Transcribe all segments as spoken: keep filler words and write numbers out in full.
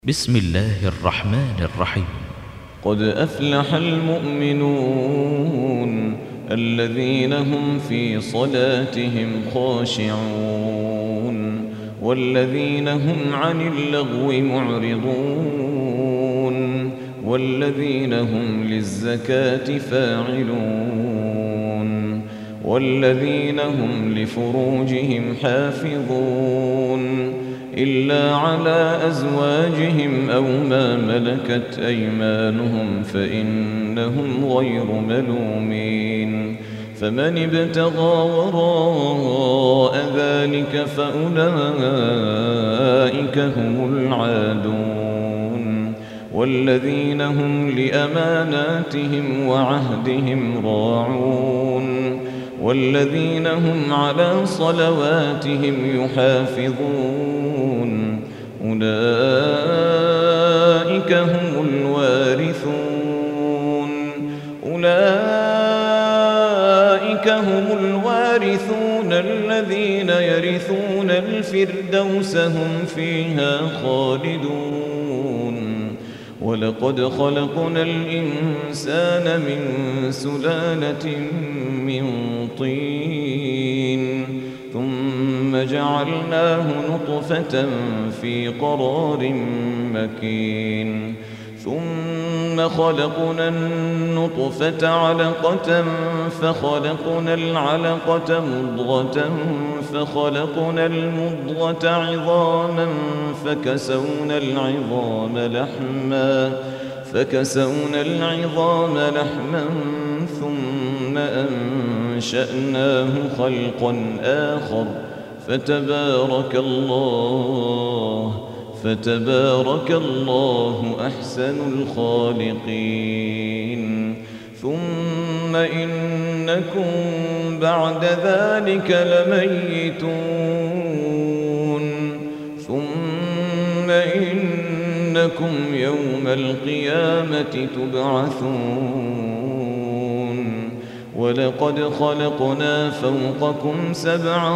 بسم الله الرحمن الرحيم. قد أفلح المؤمنون الذين هم في صلاتهم خاشعون والذين هم عن اللغو معرضون والذين هم للزكاة فاعلون والذين هم لفروجهم حافظون إلا على أزواجهم أو ما ملكت أيمانهم فإنهم غير ملومين. فمن ابتغى وراء ذلك فأولئك هم العادون والذين هم لأماناتهم وعهدهم راعون والذين هم على صلواتهم يحافظون أولئك هم الوارثون أولئك هم الوارثون الذين يرثون الفردوس هم فيها خالدون. ولقد خلقنا الإنسان من سلالة من طين ثم جعلناه نطفة في قرار مكين ثم خلقنا النطفة علقة فخلقنا العلقة مضغة فخلقنا المضغة عظاما فكسونا العظام لحما فكسونا العظام لحما ثم أنشأناه خلقا آخر فتبارك الله فتبارك الله أحسن الخالقين. ثم إنكم بعد ذلك لميتون ثم إنكم يوم القيامة تبعثون. ولقد خلقنا فوقكم سبع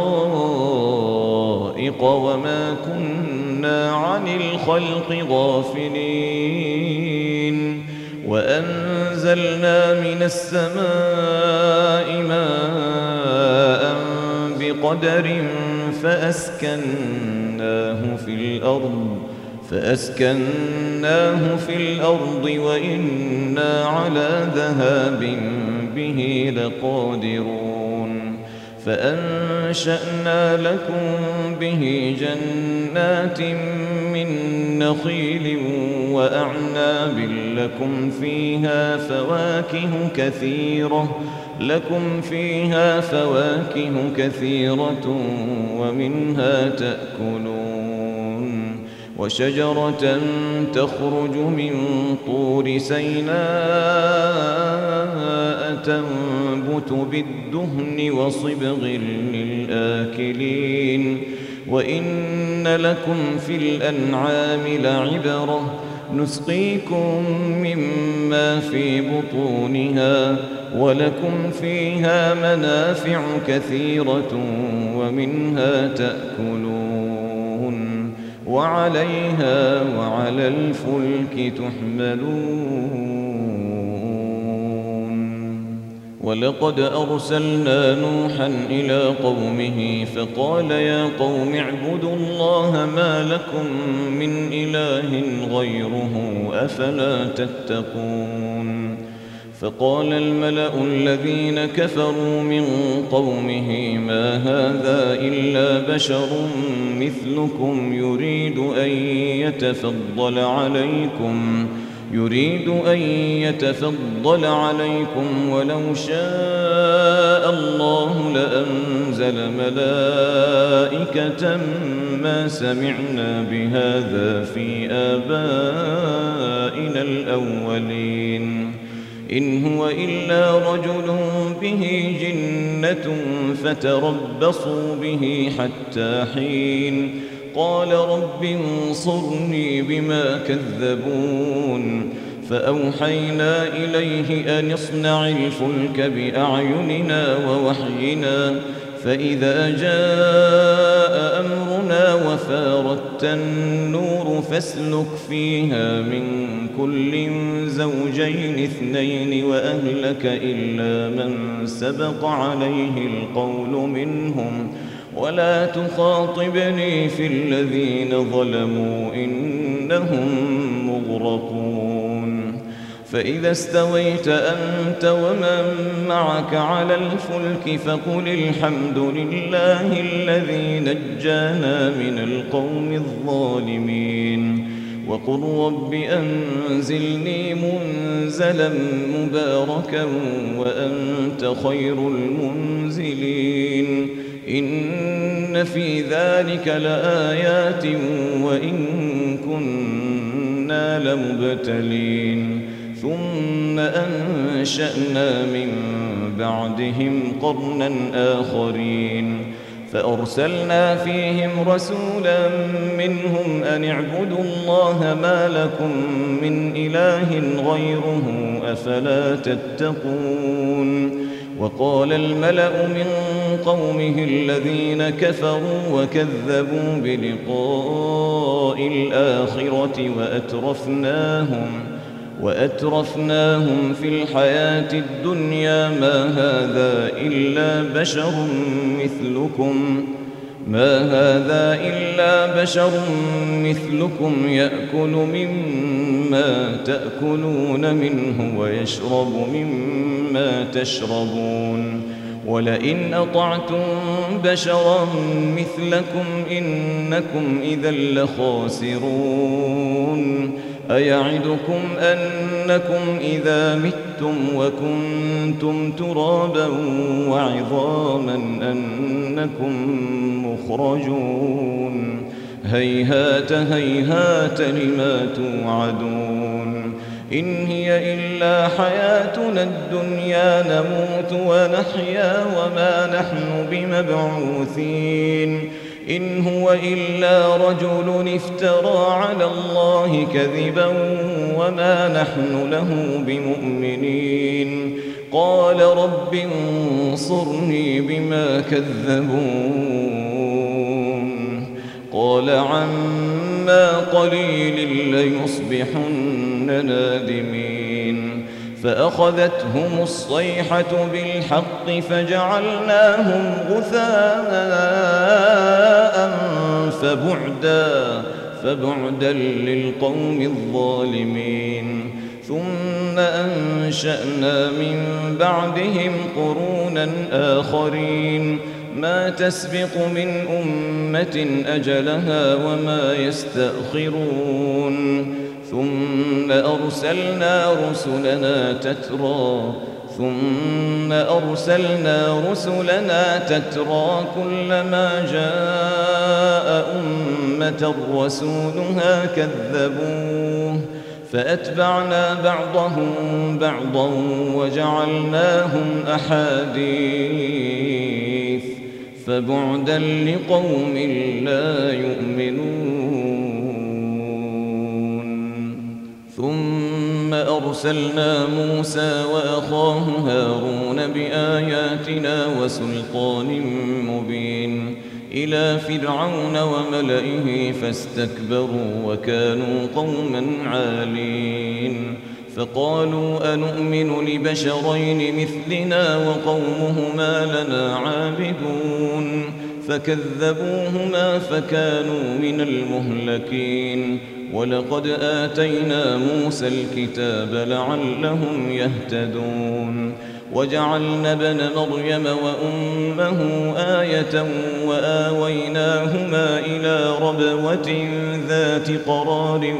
طرائق وما كنا عن الخلق غافلين وأنزلنا من السماء ماء بقدر فأسكناه في الأرض فأسكناه في الأرض وإنا على ذهاب به لقادرون. فأنشأنا لكم به جنات من نخيل وأعناب لكم فيها فواكه كثيرة لكم فيها فواكه كثيرة ومنها تأكلون. وشجرة تخرج من طور سيناء تنبت بالدهن وصبغ للآكلين. وإن لكم في الأنعام لعبرة نسقيكم مما في بطونها ولكم فيها منافع كثيرة ومنها تأكلون وعليها وعلى الفلك تحملون. ولقد أرسلنا نوحا إلى قومه فقال يا قوم اعبدوا الله ما لكم من إله غيره أفلا تتقون. فقال الملأ الذين كفروا من قومه ما هذا إلا بشر مثلكم يريد أن يتفضل عليكم يريد أن يتفضل عليكم ولو شاء الله لأنزل ملائكة ما سمعنا بهذا في آبائنا الأولين إن هو إلا رجل به جنة فتربصوا به حتى حين. قال رب انصرني بما كذبون. فأوحينا إليه أن اصنع الفلك بأعيننا ووحينا فإذا جاء أمرنا وفارت النور فاسلك فيها من كل زوجين اثنين وأهلك إلا من سبق عليه القول منهم ولا تخاطبني في الذين ظلموا إنهم مغرقون فإذا استويت أنت ومن معك على الفلك فقل الحمد لله الذي نجانا من القوم الظالمين وقل رب أنزلني منزلا مباركا وأنت خير المنزلين إن في ذلك لآيات وإن كنا لمبتلين ثم أنشأنا من بعدهم قرنا آخرين فأرسلنا فيهم رسولا منهم أن اعبدوا الله ما لكم من إله غيره أفلا تتقون وقال الملأ من قومه الذين كفروا وكذبوا بلقاء الآخرة وأترفناهم وأترفناهم في الحياة الدنيا ما هذا إلا بشر مثلكم ما هذا إلا بشر مثلكم يأكل مما تأكلون منه ويشرب مما تشربون ولئن أطعتم بشرا مثلكم إنكم إذا لخاسرون أيعدكم أنكم إذا متم وكنتم ترابا وعظاما أنكم مخرجون هيهات هيهات لما توعدون إن هي إلا حياتنا الدنيا نموت ونحيا وما نحن بمبعوثين إن هو إلا رجل افترى على الله كذبا وما نحن له بمؤمنين قال رب انصرني بما كذبون قال عما قليل ليصبحن نادمين فأخذتهم الصيحة بالحق فجعلناهم غثاء فبعدا فبعدا للقوم الظالمين ثم أنشأنا من بعدهم قرونا آخرين ما تسبق من أمة أجلها وما يستأخرون ثم أرسلنا رسلنا تترى ثم أرسلنا رسلنا تترى كلما جاء أمة رسولها كذبوه فأتبعنا بعضهم بعضا وجعلناهم أحاديث فبعدا لقوم لا يؤمنون ثم أرسلنا موسى وأخاه هارون بآياتنا وسلطان مبين إلى فرعون وملئه فاستكبروا وكانوا قوما عالين فقالوا أنؤمن لبشرين مثلنا وقومهما لنا عابدون فكذبوهما فكانوا من المهلكين ولقد آتينا موسى الكتاب لعلهم يهتدون وجعلنا ابن مريم وأمه آية وآويناهما إلى ربوة ذات قرار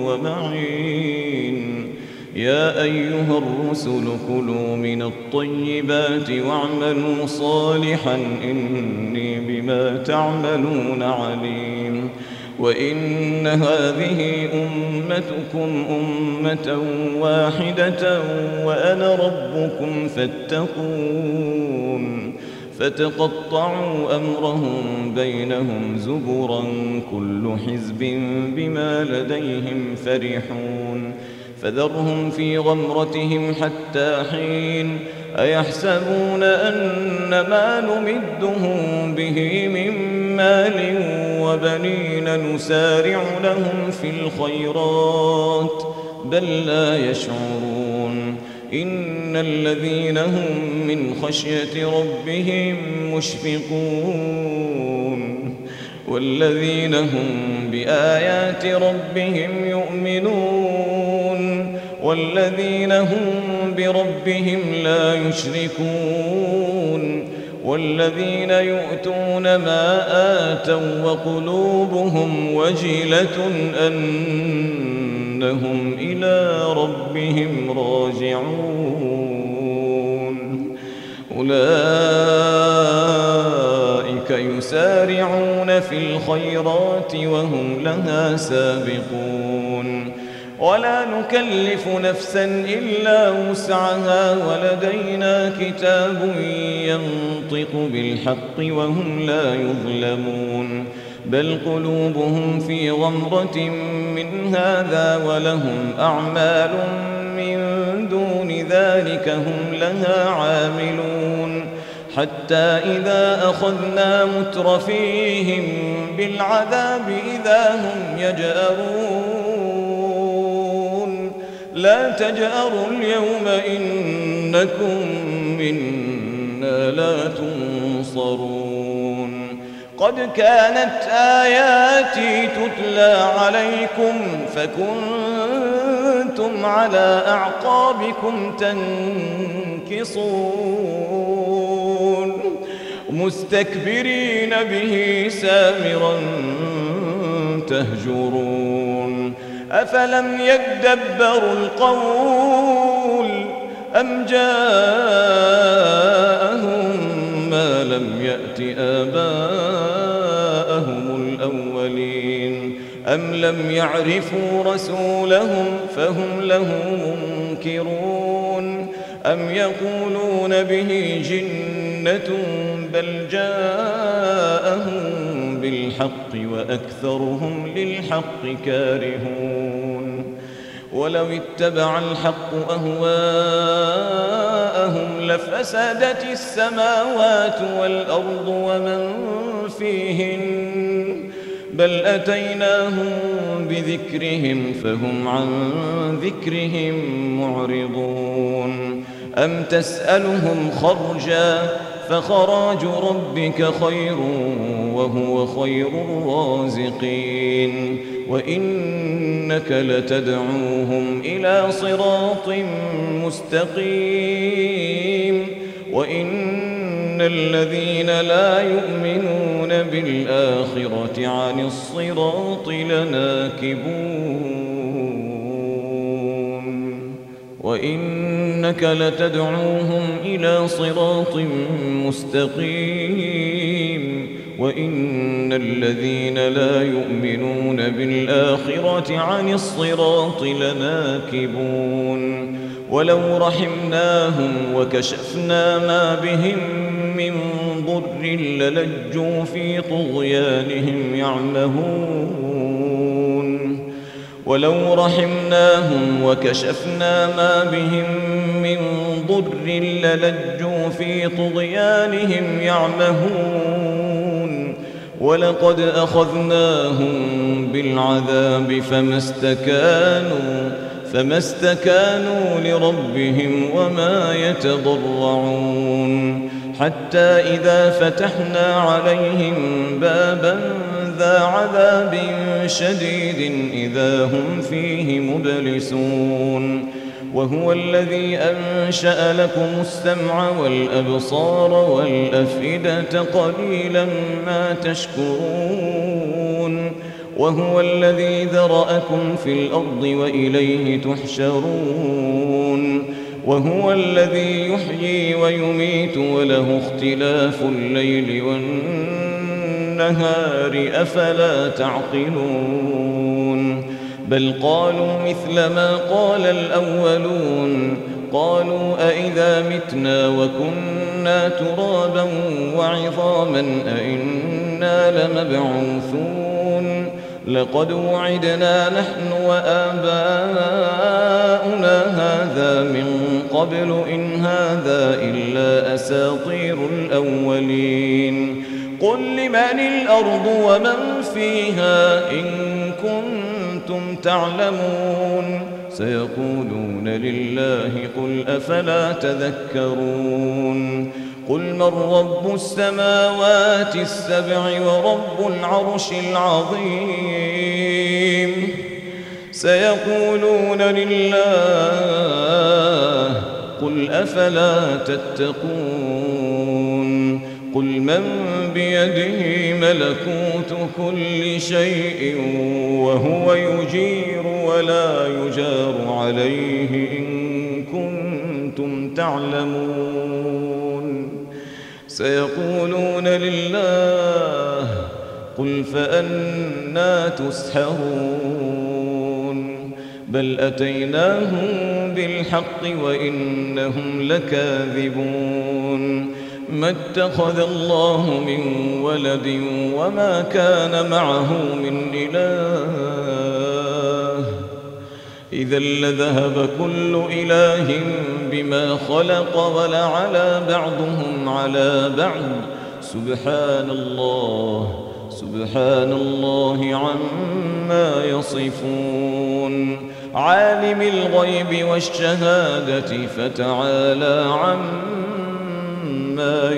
ومعين يا أيها الرسل كلوا من الطيبات واعملوا صالحا إني بما تعملون عليم وإن هذه أمتكم أمة واحدة وأنا ربكم فاتقون فتقطعوا أمرهم بينهم زبرا كل حزب بما لديهم فرحون فذرهم في غمرتهم حتى حين أيحسبون أن ما نمدهم به من مال وبنين نسارع لهم في الخيرات بل لا يشعرون إن الذين هم من خشية ربهم مشفقون والذين هم بآيات ربهم يؤمنون والذين هم بربهم لا يشركون والذين يؤتون ما آتوا وقلوبهم وجلة أنهم إلى ربهم راجعون أولئك يسارعون في الخيرات وهم لها سابقون ولا نكلف نفسا إلا وسعها ولدينا كتاب ينطق بالحق وهم لا يظلمون بل قلوبهم في غمرة من هذا ولهم أعمال من دون ذلك هم لها عاملون حتى إذا أخذنا مترفيهم بالعذاب إذا هم يجأرون لا تجأروا اليوم إنكم منا لا تنصرون قد كانت آياتي تتلى عليكم فكنتم على أعقابكم تنكصون مستكبرين به سامرا تهجرون أفلم يدبروا القول أم جاءهم ما لم يأت آباءهم الأولين أم لم يعرفوا رسولهم فهم له منكرون أم يقولون به جنة بل جاءهم بالحق وأكثرهم للحق كارهون ولو اتبع الحق أهواءهم لفسدت السماوات والأرض ومن فيهن بل أتيناهم بذكرهم فهم عن ذكرهم معرضون أم تسألهم خرجا فخراج ربك خير وهو خير الرازقين وإنك لتدعوهم إلى صراط مستقيم وإن الذين لا يؤمنون بالآخرة عن الصراط لناكبون وإنك لتدعوهم إلى صراط مستقيم وإن الذين لا يؤمنون بالآخرة عن الصراط لناكبون ولو رحمناهم وكشفنا ما بهم من ضر للجوا في طغيانهم يعمهون ولو رحمناهم وكشفنا ما بهم من ضر للجوا في طغيانهم يعمهون ولقد أخذناهم بالعذاب فما استكانوا فما استكانوا لربهم وما يتضرعون حتى إذا فتحنا عليهم بابا ذا عذاب شديد إذا هم فيه مبلسون وهو الذي أنشأ لكم السمع والأبصار والأفئدة قليلا ما تشكرون وهو الذي ذرأكم في الأرض وإليه تحشرون وهو الذي يحيي ويميت وله اختلاف الليل والنهار أفلا تعقلون بل قالوا مثل ما قال الأولون قالوا أئذا متنا وكنا ترابا وعظاما أئنا لمبعوثون لقد وعدنا نحن وآباؤنا هذا من قبل إن هذا إلا أساطير الأولين قل لمن الأرض ومن فيها إن كنتم تعلمون سيقولون لله قل أفلا تذكرون قل من رب السماوات السبع ورب العرش العظيم سيقولون لله قل أفلا تتقون قل من بيده ملكوت كل شيء وهو يجير ولا يجار عليه إن كنتم تعلمون سيقولون لله قل فأنى تسحرون بل أتيناهم بالحق وإنهم لكاذبون ما اتخذ الله من ولد وما كان معه من إله إذا لذهب كل إله بما خلق ولعلى بعضهم على بعض سبحان الله سبحان الله عما يصفون عالم الغيب والشهادة فتعالى عما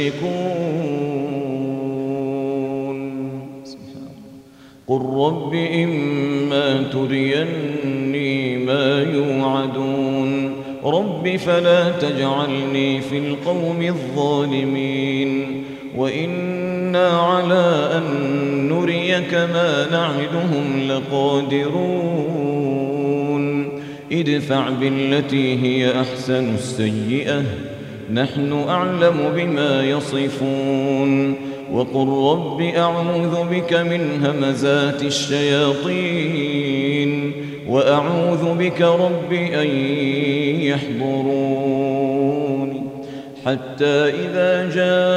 يشركون قل رب إما تريني ما يوعدون رب فلا تجعلني في القوم الظالمين وإنا على أن نريك ما نعدهم لقادرون ادفع بالتي هي أحسن السيئة نحن أعلم بما يصفون وقل رب أعوذ بك من همزات الشياطين وأعوذ بك رب أن يحضرون حتى إذا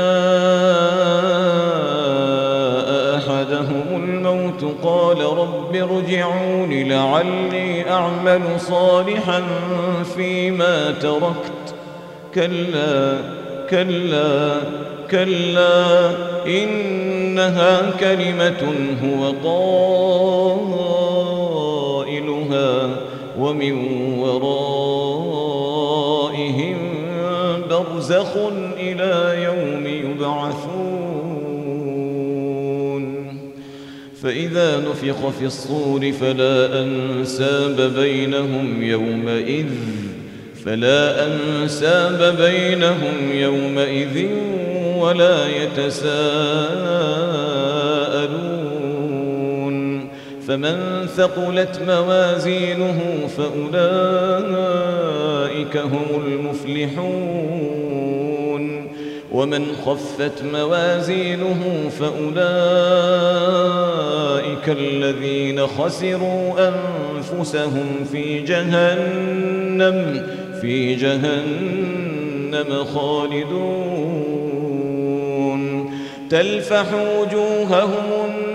جاء أحدهم الموت قال رب ارجعون لعلي أعمل صالحا فيما تركت كلا كلا كلا إنها كلمة هو قائلها ومن ورائهم برزخ إلى يوم يبعثون فإذا نفخ في الصور فلا أنساب بينهم يومئذ فلا أنساب بينهم يومئذ ولا يتساءلون فمن ثقلت موازينه فأولئك هم المفلحون ومن خفت موازينه فأولئك الذين خسروا أنفسهم في جهنم في جهنم خالدون تلفح وجوههم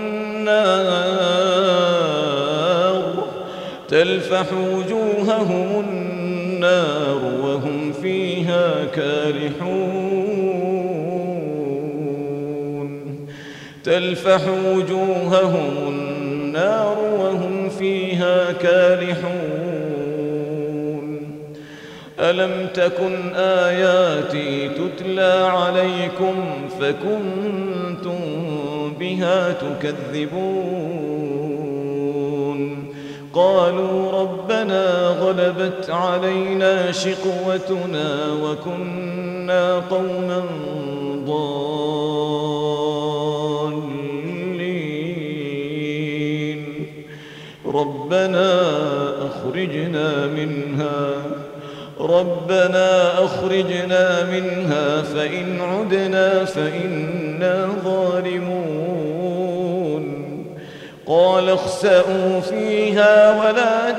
النار تلفح وجوههم النار وهم فيها كالحون تلفح وجوههم النار وهم فيها كالحون ألم تكن آياتي تتلى عليكم فكنتم بها تكذبون قالوا ربنا غلبت علينا شقوتنا وكنا قوما ضالين ربنا أخرجنا منها ربنا أخرجنا منها فإن عدنا فإنا ظالمون قال اخسئوا فيها ولا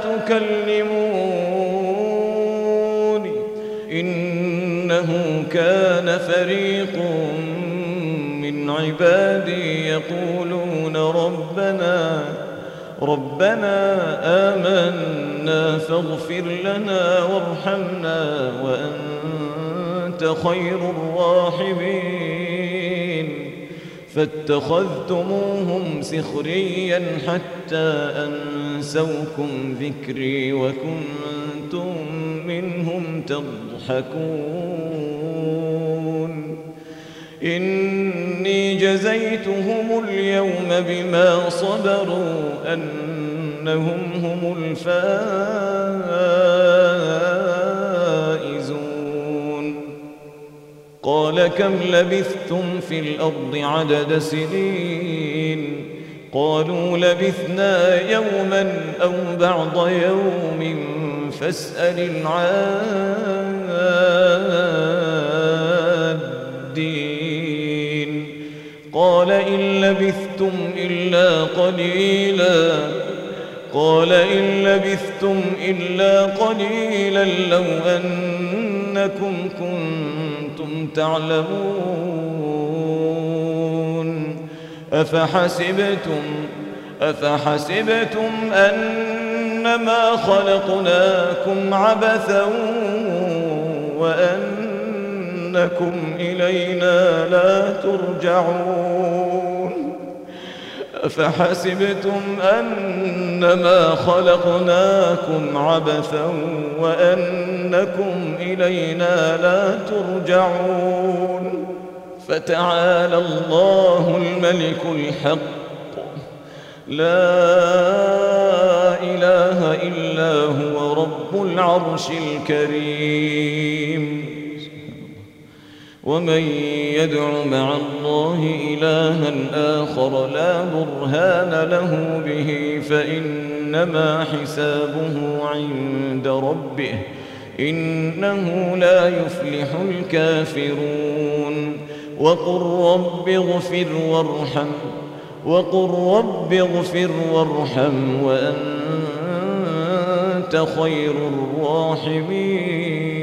تكلمون إنه كان فريق من عبادي يقولون ربنا ربنا آمنا فاغفر لنا وارحمنا وأنت خير الراحمين فاتخذتموهم سخريا حتى أنسوكم ذكري وكنتم منهم تضحكون إني جزيتهم اليوم بما صبروا أنهم هم الفائزون قال كم لبثتم في الأرض عدد سنين قالوا لبثنا يوما أو بعض يوم فاسأل العادين قال إن لبثتم إلا قليلا قال إن لبثتم إلا قليلا لو أنكم كنتم تعلمون أفحسبتم أفحسبتم أنما خلقناكم عبثا وأنكم إلينا لا ترجعون أفحسبتم أنما خلقناكم عبثا وأنكم إلينا لا ترجعون فتعالى الله الملك الحق لا إله إلا هو رب العرش الكريم ومن يدع مع الله إلها آخر لا برهان له به فإنما حسابه عند ربه إنه لا يفلح الكافرون وقل رب اغفر وارحم وقل رب اغفر وارحم وأنت خير الراحمين